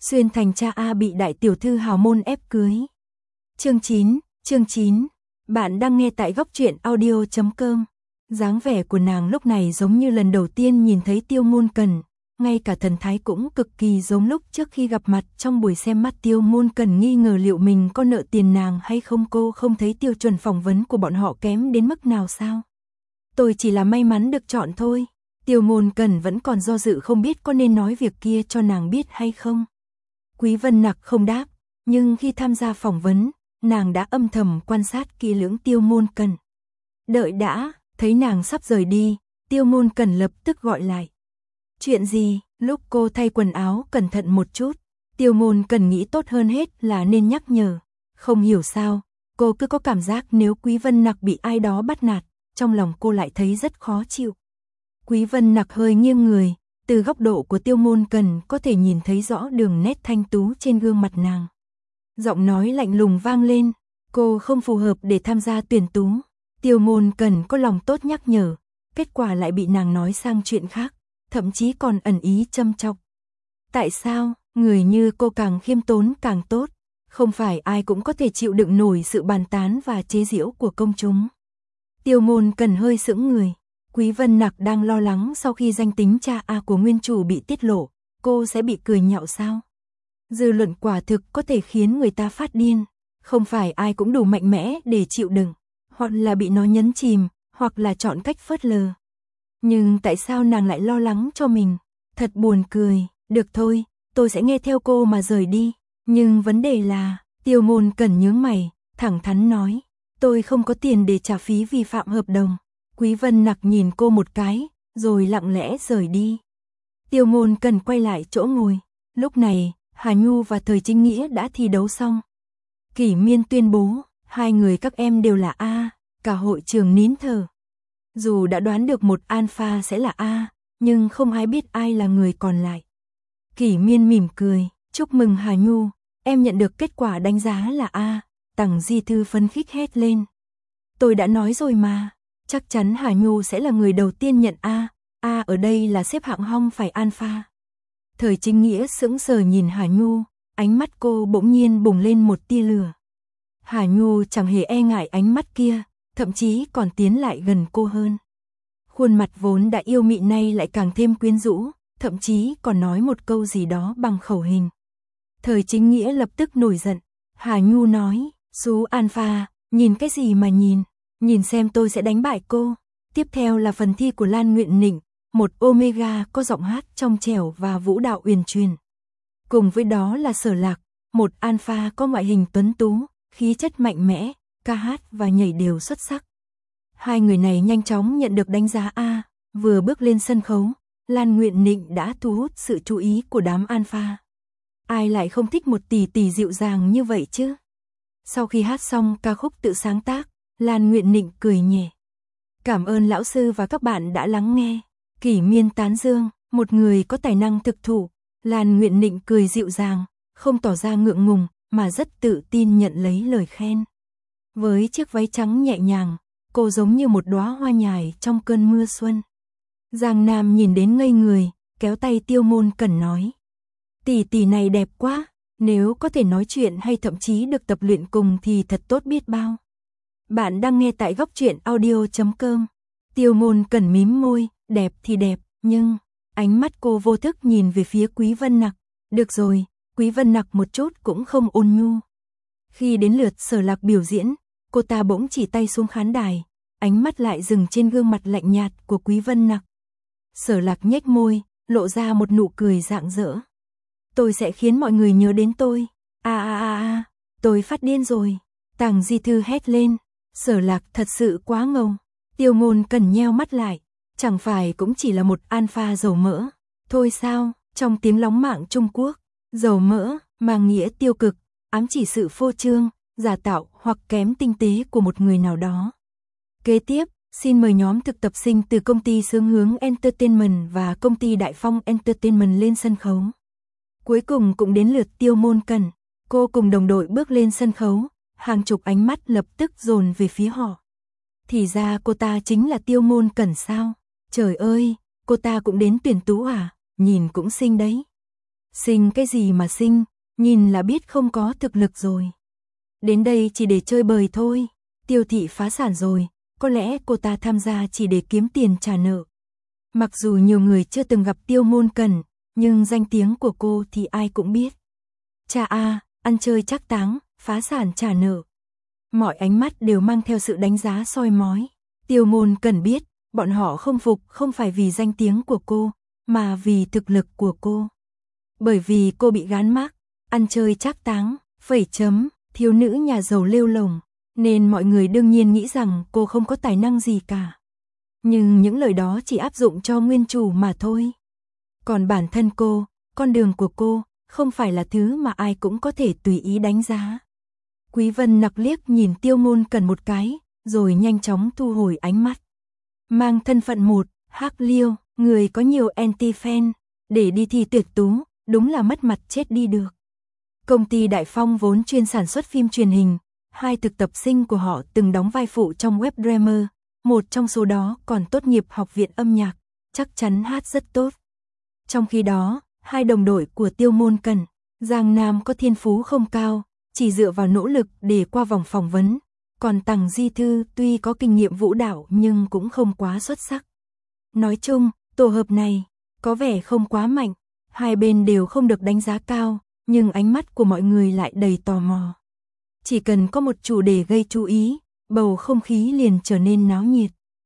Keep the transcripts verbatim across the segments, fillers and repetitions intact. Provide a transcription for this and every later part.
Xuyên Thành cha A bị đại tiểu thư hào môn ép cưới. Chương chín, chương chín. Bạn đang nghe tại góc truyện audio chấm com. Dáng vẻ của nàng lúc này giống như lần đầu tiên nhìn thấy Tiêu Ngôn Cần, ngay cả thần thái cũng cực kỳ giống lúc trước khi gặp mặt trong buổi xem mắt. Tiêu Ngôn Cần nghi ngờ liệu mình có nợ tiền nàng hay không. Cô không thấy tiêu chuẩn phỏng vấn của bọn họ kém đến mức nào sao? Tôi chỉ là may mắn được chọn thôi. Tiêu Ngôn Cần vẫn còn do dự không biết có nên nói việc kia cho nàng biết hay không. Quý Vân Nặc không đáp, nhưng khi tham gia phỏng vấn, nàng đã âm thầm quan sát kỹ lưỡng Tiêu Ngôn Cần. Đợi đã, thấy nàng sắp rời đi, Tiêu Ngôn Cần lập tức gọi lại. Chuyện gì? Lúc cô thay quần áo cẩn thận một chút, Tiêu Ngôn Cần nghĩ tốt hơn hết là nên nhắc nhở. Không hiểu sao, cô cứ có cảm giác nếu Quý Vân Nặc bị ai đó bắt nạt, trong lòng cô lại thấy rất khó chịu. Quý Vân Nặc hơi nghiêng người, từ góc độ của Tiêu Ngôn Cần có thể nhìn thấy rõ đường nét thanh tú trên gương mặt nàng. Giọng nói lạnh lùng vang lên, cô không phù hợp để tham gia tuyển tú. Tiêu Ngôn Cần có lòng tốt nhắc nhở, kết quả lại bị nàng nói sang chuyện khác, thậm chí còn ẩn ý châm chọc. Tại sao, người như cô càng khiêm tốn càng tốt, không phải ai cũng có thể chịu đựng nổi sự bàn tán và chế giễu của công chúng. Tiêu Ngôn Cần hơi sững người. Quý Vân Nặc đang lo lắng sau khi danh tính cha A của nguyên chủ bị tiết lộ, cô sẽ bị cười nhạo sao? Dư luận quả thực có thể khiến người ta phát điên, không phải ai cũng đủ mạnh mẽ để chịu đựng, hoặc là bị nó nhấn chìm, hoặc là chọn cách phớt lờ. Nhưng tại sao nàng lại lo lắng cho mình? Thật buồn cười. Được thôi, tôi sẽ nghe theo cô mà rời đi. Nhưng vấn đề là, Tiêu Ngôn Cần nhướng mày, thẳng thắn nói, tôi không có tiền để trả phí vi phạm hợp đồng. Quý Vân Nặc nhìn cô một cái, rồi lặng lẽ rời đi. Tiêu Ngôn Cần quay lại chỗ ngồi. Lúc này, Hà Nhu và Thời Chính Nghĩa đã thi đấu xong. Kỷ Miên tuyên bố, hai người các em đều là A, cả hội trường nín thở. Dù đã đoán được một alpha sẽ là A, nhưng không ai biết ai là người còn lại. Kỷ Miên mỉm cười, chúc mừng Hà Nhu, em nhận được kết quả đánh giá là A. Tằng Di Thư phấn khích hét lên. Tôi đã nói rồi mà. Chắc chắn Hà Nhu sẽ là người đầu tiên nhận A, A ở đây là xếp hạng không phải alpha. Thời Chính Nghĩa sững sờ nhìn Hà Nhu, ánh mắt cô bỗng nhiên bùng lên một tia lửa. Hà Nhu chẳng hề e ngại ánh mắt kia, thậm chí còn tiến lại gần cô hơn. Khuôn mặt vốn đã yêu mị nay lại càng thêm quyến rũ, thậm chí còn nói một câu gì đó bằng khẩu hình. Thời Chính Nghĩa lập tức nổi giận. Hà Nhu nói, số alpha, nhìn cái gì mà nhìn? Nhìn xem tôi sẽ đánh bại cô. Tiếp theo là phần thi của Lan Nguyện Nịnh, một Omega có giọng hát trong trẻo và vũ đạo uyển chuyển. Cùng với đó là Sở Lạc, một alpha có ngoại hình tuấn tú, khí chất mạnh mẽ, ca hát và nhảy đều xuất sắc. Hai người này nhanh chóng nhận được đánh giá A, vừa bước lên sân khấu, Lan Nguyện Nịnh đã thu hút sự chú ý của đám alpha. Ai lại không thích một tỷ tỷ dịu dàng như vậy chứ? Sau khi hát xong ca khúc tự sáng tác, Lan Nguyện Nịnh cười nhẹ. Cảm ơn lão sư và các bạn đã lắng nghe. Kỷ Miên tán dương, một người có tài năng thực thụ. Lan Nguyện Nịnh cười dịu dàng, không tỏ ra ngượng ngùng, mà rất tự tin nhận lấy lời khen. Với chiếc váy trắng nhẹ nhàng, cô giống như một đóa hoa nhài trong cơn mưa xuân. Giang Nam nhìn đến ngây người, kéo tay Tiêu Ngôn Cần nói. Tỷ tỷ này đẹp quá, nếu có thể nói chuyện hay thậm chí được tập luyện cùng thì thật tốt biết bao. Bạn đang nghe tại góc truyện audio chấm com. Tiêu Ngôn Cần mím môi, đẹp thì đẹp, nhưng ánh mắt cô vô thức nhìn về phía Quý Vân Nặc. Được rồi, Quý Vân Nặc một chút cũng không ôn nhu. Khi đến lượt Sở Lạc biểu diễn, cô ta bỗng chỉ tay xuống khán đài, ánh mắt lại dừng trên gương mặt lạnh nhạt của Quý Vân Nặc. Sở Lạc nhếch môi, lộ ra một nụ cười rạng rỡ. Tôi sẽ khiến mọi người nhớ đến tôi. A a a a, tôi phát điên rồi. Tằng Di Thư hét lên. Sở Lạc thật sự quá ngầu. Tiêu Ngôn Cần nheo mắt lại, chẳng phải cũng chỉ là một alpha dầu mỡ. Thôi sao, trong tiếng lóng mạng Trung Quốc, dầu mỡ mang nghĩa tiêu cực, ám chỉ sự phô trương, giả tạo hoặc kém tinh tế của một người nào đó. Kế tiếp, xin mời nhóm thực tập sinh từ công ty Sướng Hướng Entertainment và công ty Đại Phong Entertainment lên sân khấu. Cuối cùng cũng đến lượt Tiêu Ngôn Cần, cô cùng đồng đội bước lên sân khấu, hàng chục ánh mắt lập tức dồn về phía họ. Thì ra cô ta chính là Tiêu Ngôn Cần sao? Trời ơi, cô ta cũng đến tuyển tú à? Nhìn cũng xinh đấy. Sinh cái gì mà sinh, nhìn là biết không có thực lực rồi. Đến đây chỉ để chơi bời thôi, Tiêu thị phá sản rồi, có lẽ cô ta tham gia chỉ để kiếm tiền trả nợ. Mặc dù nhiều người chưa từng gặp Tiêu Môn Cẩn, nhưng danh tiếng của cô thì ai cũng biết. Cha a, ăn chơi trác táng, phá sản trả nợ. Mọi ánh mắt đều mang theo sự đánh giá soi mói. Tiêu Môn Cẩn biết, bọn họ không phục không phải vì danh tiếng của cô, mà vì thực lực của cô. Bởi vì cô bị gán mác, ăn chơi trác táng, phẩy chấm, thiếu nữ nhà giàu lêu lổng, nên mọi người đương nhiên nghĩ rằng cô không có tài năng gì cả. Nhưng những lời đó chỉ áp dụng cho nguyên chủ mà thôi. Còn bản thân cô, con đường của cô, không phải là thứ mà ai cũng có thể tùy ý đánh giá. Quý Vân Nặc liếc nhìn Tiêu Môn Cẩn một cái, rồi nhanh chóng thu hồi ánh mắt. Mang thân phận một, Hắc Liêu, người có nhiều anti-fan, để đi thi tuyệt tú, đúng là mất mặt chết đi được. Công ty Đại Phong vốn chuyên sản xuất phim truyền hình, hai thực tập sinh của họ từng đóng vai phụ trong web drama, một trong số đó còn tốt nghiệp học viện âm nhạc, chắc chắn hát rất tốt. Trong khi đó, hai đồng đội của Tiêu Môn Cẩn, Giang Nam có thiên phú không cao, chỉ dựa vào nỗ lực để qua vòng phỏng vấn, còn Tằng Di Thư tuy có kinh nghiệm vũ đạo nhưng cũng không quá xuất sắc. Nói chung, tổ hợp này có vẻ không quá mạnh, hai bên đều không được đánh giá cao, nhưng ánh mắt của mọi người lại đầy tò mò. Chỉ cần có một chủ đề gây chú ý, bầu không khí liền trở nên náo nhiệt.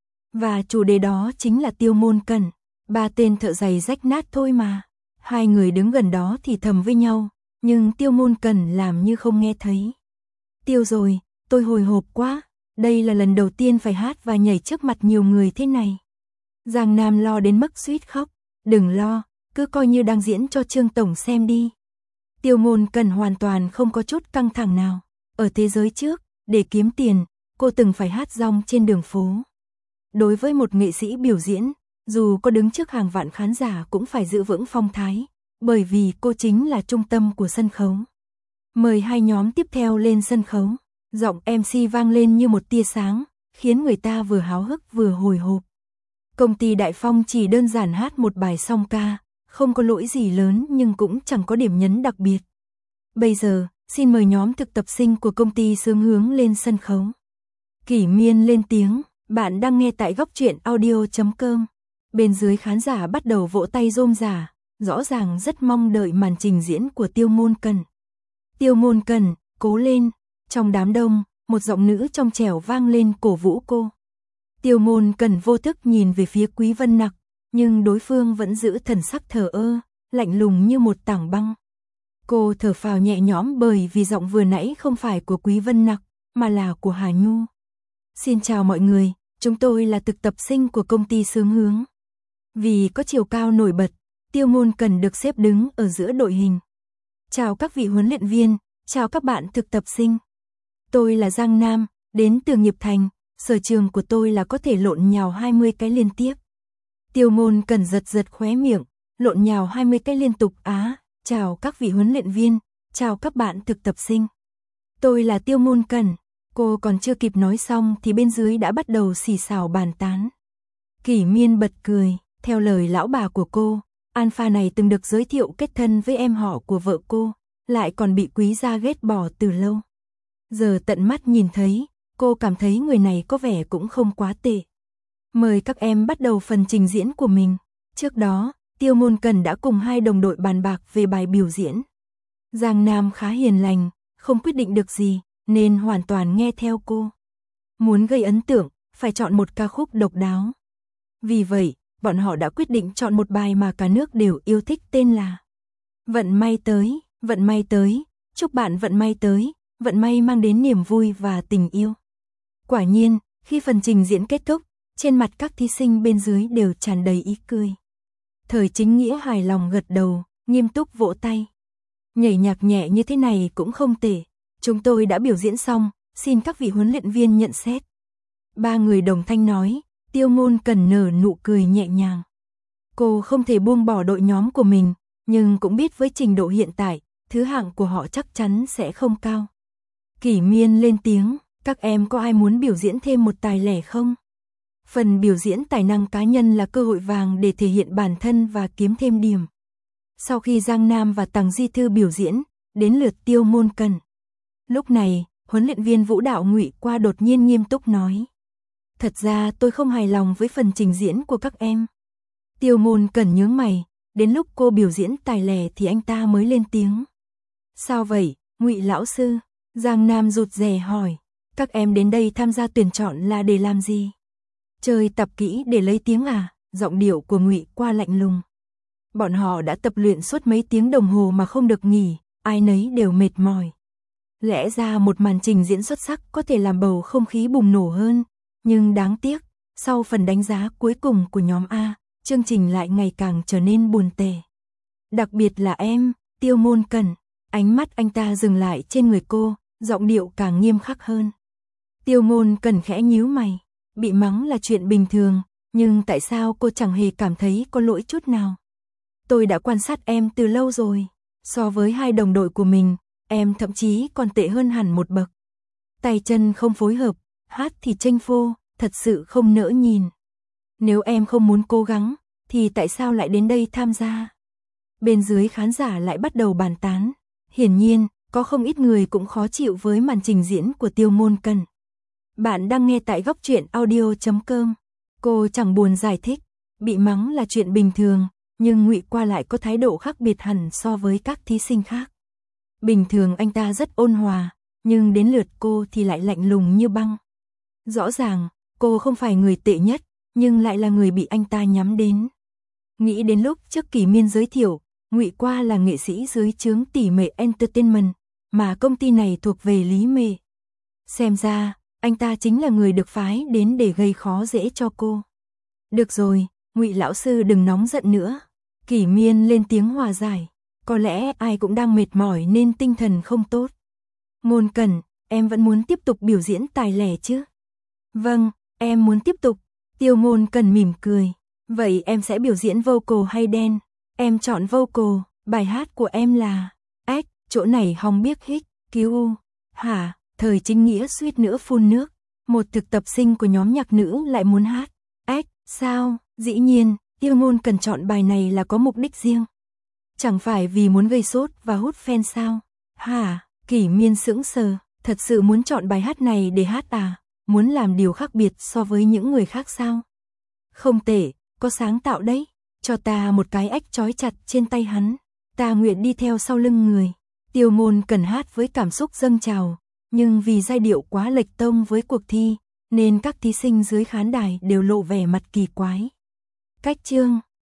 Và chủ đề đó chính là Tiêu Môn Cẩn, ba tên thợ giày rách nát thôi mà. Hai người đứng gần đó thì thầm với nhau, nhưng Tiêu Môn Cẩn làm như không nghe thấy. Tiêu rồi, tôi hồi hộp quá, đây là lần đầu tiên phải hát và nhảy trước mặt nhiều người thế này. Giang Nam lo đến mức suýt khóc, đừng lo, cứ coi như đang diễn cho Trương Tổng xem đi. Tiêu Môn Cẩn hoàn toàn không có chút căng thẳng nào. Ở thế giới trước, để kiếm tiền, cô từng phải hát rong trên đường phố. Đối với một nghệ sĩ biểu diễn, dù có đứng trước hàng vạn khán giả cũng phải giữ vững phong thái, bởi vì cô chính là trung tâm của sân khấu. Mời hai nhóm tiếp theo lên sân khấu, giọng em xê vang lên như một tia sáng, khiến người ta vừa háo hức vừa hồi hộp. Công ty Đại Phong chỉ đơn giản hát một bài song ca, không có lỗi gì lớn nhưng cũng chẳng có điểm nhấn đặc biệt. Bây giờ, xin mời nhóm thực tập sinh của công ty Sướng Hướng lên sân khấu. Kỷ Miên lên tiếng, bạn đang nghe tại góc truyện audio chấm com. Bên dưới khán giả bắt đầu vỗ tay rôm rả, rõ ràng rất mong đợi màn trình diễn của Tiêu Môn Cẩn. Tiêu Môn Cẩn, cố lên, trong đám đông, một giọng nữ trong trẻo vang lên cổ vũ cô. Tiêu Môn Cẩn vô thức nhìn về phía Quý Vân Nặc, nhưng đối phương vẫn giữ thần sắc thờ ơ, lạnh lùng như một tảng băng. Cô thở phào nhẹ nhõm bởi vì giọng vừa nãy không phải của Quý Vân Nặc, mà là của Hà Nhu. Xin chào mọi người, chúng tôi là thực tập sinh của công ty Sướng Hướng. Vì có chiều cao nổi bật, Tiêu Môn Cẩn được xếp đứng ở giữa đội hình. Chào các vị huấn luyện viên, chào các bạn thực tập sinh. Tôi là Giang Nam, đến từ Nghiệp Thành, sở trường của tôi là có thể lộn nhào hai mươi cái liên tiếp. Tiêu Môn Cẩn giật giật khóe miệng, lộn nhào hai mươi cái liên tục á. Chào các vị huấn luyện viên, chào các bạn thực tập sinh. Tôi là Tiêu Môn Cẩn. Cô còn chưa kịp nói xong thì bên dưới đã bắt đầu xì xào bàn tán. Kỷ Miên bật cười, theo lời lão bà của cô, Alpha này từng được giới thiệu kết thân với em họ của vợ cô, lại còn bị Quý gia ghét bỏ từ lâu. Giờ tận mắt nhìn thấy, cô cảm thấy người này có vẻ cũng không quá tệ. Mời các em bắt đầu phần trình diễn của mình. Trước đó, Tiêu Môn Cẩn đã cùng hai đồng đội bàn bạc về bài biểu diễn. Giang Nam khá hiền lành, không quyết định được gì, nên hoàn toàn nghe theo cô. Muốn gây ấn tượng, phải chọn một ca khúc độc đáo. Vì vậy, bọn họ đã quyết định chọn một bài mà cả nước đều yêu thích tên là Vận may tới, vận may tới, chúc bạn vận may tới, vận may mang đến niềm vui và tình yêu. Quả nhiên, khi phần trình diễn kết thúc, trên mặt các thí sinh bên dưới đều tràn đầy ý cười. Thời Chính Nghĩa hài lòng gật đầu, nghiêm túc vỗ tay. Nhảy nhạc nhẹ như thế này cũng không tệ. Chúng tôi đã biểu diễn xong, xin các vị huấn luyện viên nhận xét. Ba người đồng thanh nói, Tiêu Môn Cẩn nở nụ cười nhẹ nhàng. Cô không thể buông bỏ đội nhóm của mình, nhưng cũng biết với trình độ hiện tại, thứ hạng của họ chắc chắn sẽ không cao. Kỷ Miên lên tiếng, các em có ai muốn biểu diễn thêm một tài lẻ không? Phần biểu diễn tài năng cá nhân là cơ hội vàng để thể hiện bản thân và kiếm thêm điểm. Sau khi Giang Nam và Tằng Di Thư biểu diễn, đến lượt Tiêu Môn Cần. Lúc này, huấn luyện viên vũ đạo Ngụy Qua đột nhiên nghiêm túc nói. Thật ra tôi không hài lòng với phần trình diễn của các em. Tiêu Môn Cần nhướng mày, đến lúc cô biểu diễn tài lẻ thì anh ta mới lên tiếng. Sao vậy, Ngụy lão sư? Giang Nam rụt rè hỏi. Các em đến đây tham gia tuyển chọn là để làm gì? Chơi tập kỹ để lấy tiếng à? Giọng điệu của Ngụy Qua lạnh lùng. Bọn họ đã tập luyện suốt mấy tiếng đồng hồ mà không được nghỉ, ai nấy đều mệt mỏi. Lẽ ra một màn trình diễn xuất sắc có thể làm bầu không khí bùng nổ hơn, nhưng đáng tiếc, sau phần đánh giá cuối cùng của nhóm A, chương trình lại ngày càng trở nên buồn tẻ. Đặc biệt là em, Tiêu Môn Cần, ánh mắt anh ta dừng lại trên người cô, giọng điệu càng nghiêm khắc hơn. Tiêu Môn Cần khẽ nhíu mày, bị mắng là chuyện bình thường, nhưng tại sao cô chẳng hề cảm thấy có lỗi chút nào? Tôi đã quan sát em từ lâu rồi, so với hai đồng đội của mình, em thậm chí còn tệ hơn hẳn một bậc. Tay chân không phối hợp, hát thì chênh phô, thật sự không nỡ nhìn. Nếu em không muốn cố gắng, thì tại sao lại đến đây tham gia? Bên dưới khán giả lại bắt đầu bàn tán. Hiển nhiên, có không ít người cũng khó chịu với màn trình diễn của Tiêu Môn Cần. Bạn đang nghe tại góc truyện audio chấm com. Cô chẳng buồn giải thích, bị mắng là chuyện bình thường, nhưng Ngụy Qua lại có thái độ khác biệt hẳn so với các thí sinh khác. Bình thường anh ta rất ôn hòa, nhưng đến lượt cô thì lại lạnh lùng như băng. Rõ ràng, cô không phải người tệ nhất, nhưng lại là người bị anh ta nhắm đến. Nghĩ đến lúc trước Kỳ Miên giới thiệu, Ngụy Qua là nghệ sĩ dưới trướng Tỷ Mệ Entertainment, mà công ty này thuộc về Lý Mệ. Xem ra, anh ta chính là người được phái đến để gây khó dễ cho cô. Được rồi, Ngụy lão sư đừng nóng giận nữa. Kỳ Miên lên tiếng hòa giải. Có lẽ ai cũng đang mệt mỏi nên tinh thần không tốt. Môn Cần, em vẫn muốn tiếp tục biểu diễn tài lẻ chứ? Vâng, em muốn tiếp tục. Tiêu Môn Cần mỉm cười. Vậy em sẽ biểu diễn vocal hay dance? Em chọn vocal, bài hát của em là Ếch, chỗ này hòng biết hích, cứu u. Hả, thời chính nghĩa suýt nữa phun nước. Một thực tập sinh của nhóm nhạc nữ lại muốn hát Ếch, sao? Dĩ nhiên, Tiêu Môn Cần chọn bài này là có mục đích riêng. Chẳng phải vì muốn gây sốt và hút fan sao? Hả, Kỷ Miên sững sờ, thật sự muốn chọn bài hát này để hát à? Muốn làm điều khác biệt so với những người khác sao? Không tệ, có sáng tạo đấy. Cho ta một cái ếch trói chặt trên tay hắn. Ta nguyện đi theo sau lưng người. Tiêu Môn Cần hát với cảm xúc dâng trào, nhưng vì giai điệu quá lệch tông với cuộc thi, nên các thí sinh dưới khán đài đều lộ vẻ mặt kỳ quái. Cách chương